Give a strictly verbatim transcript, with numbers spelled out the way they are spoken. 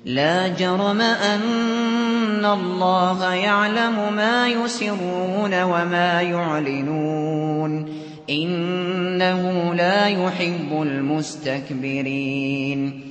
لا جرم أن الله يعلم ما يسرون وما يعلنون إنه لا يحب المستكبرين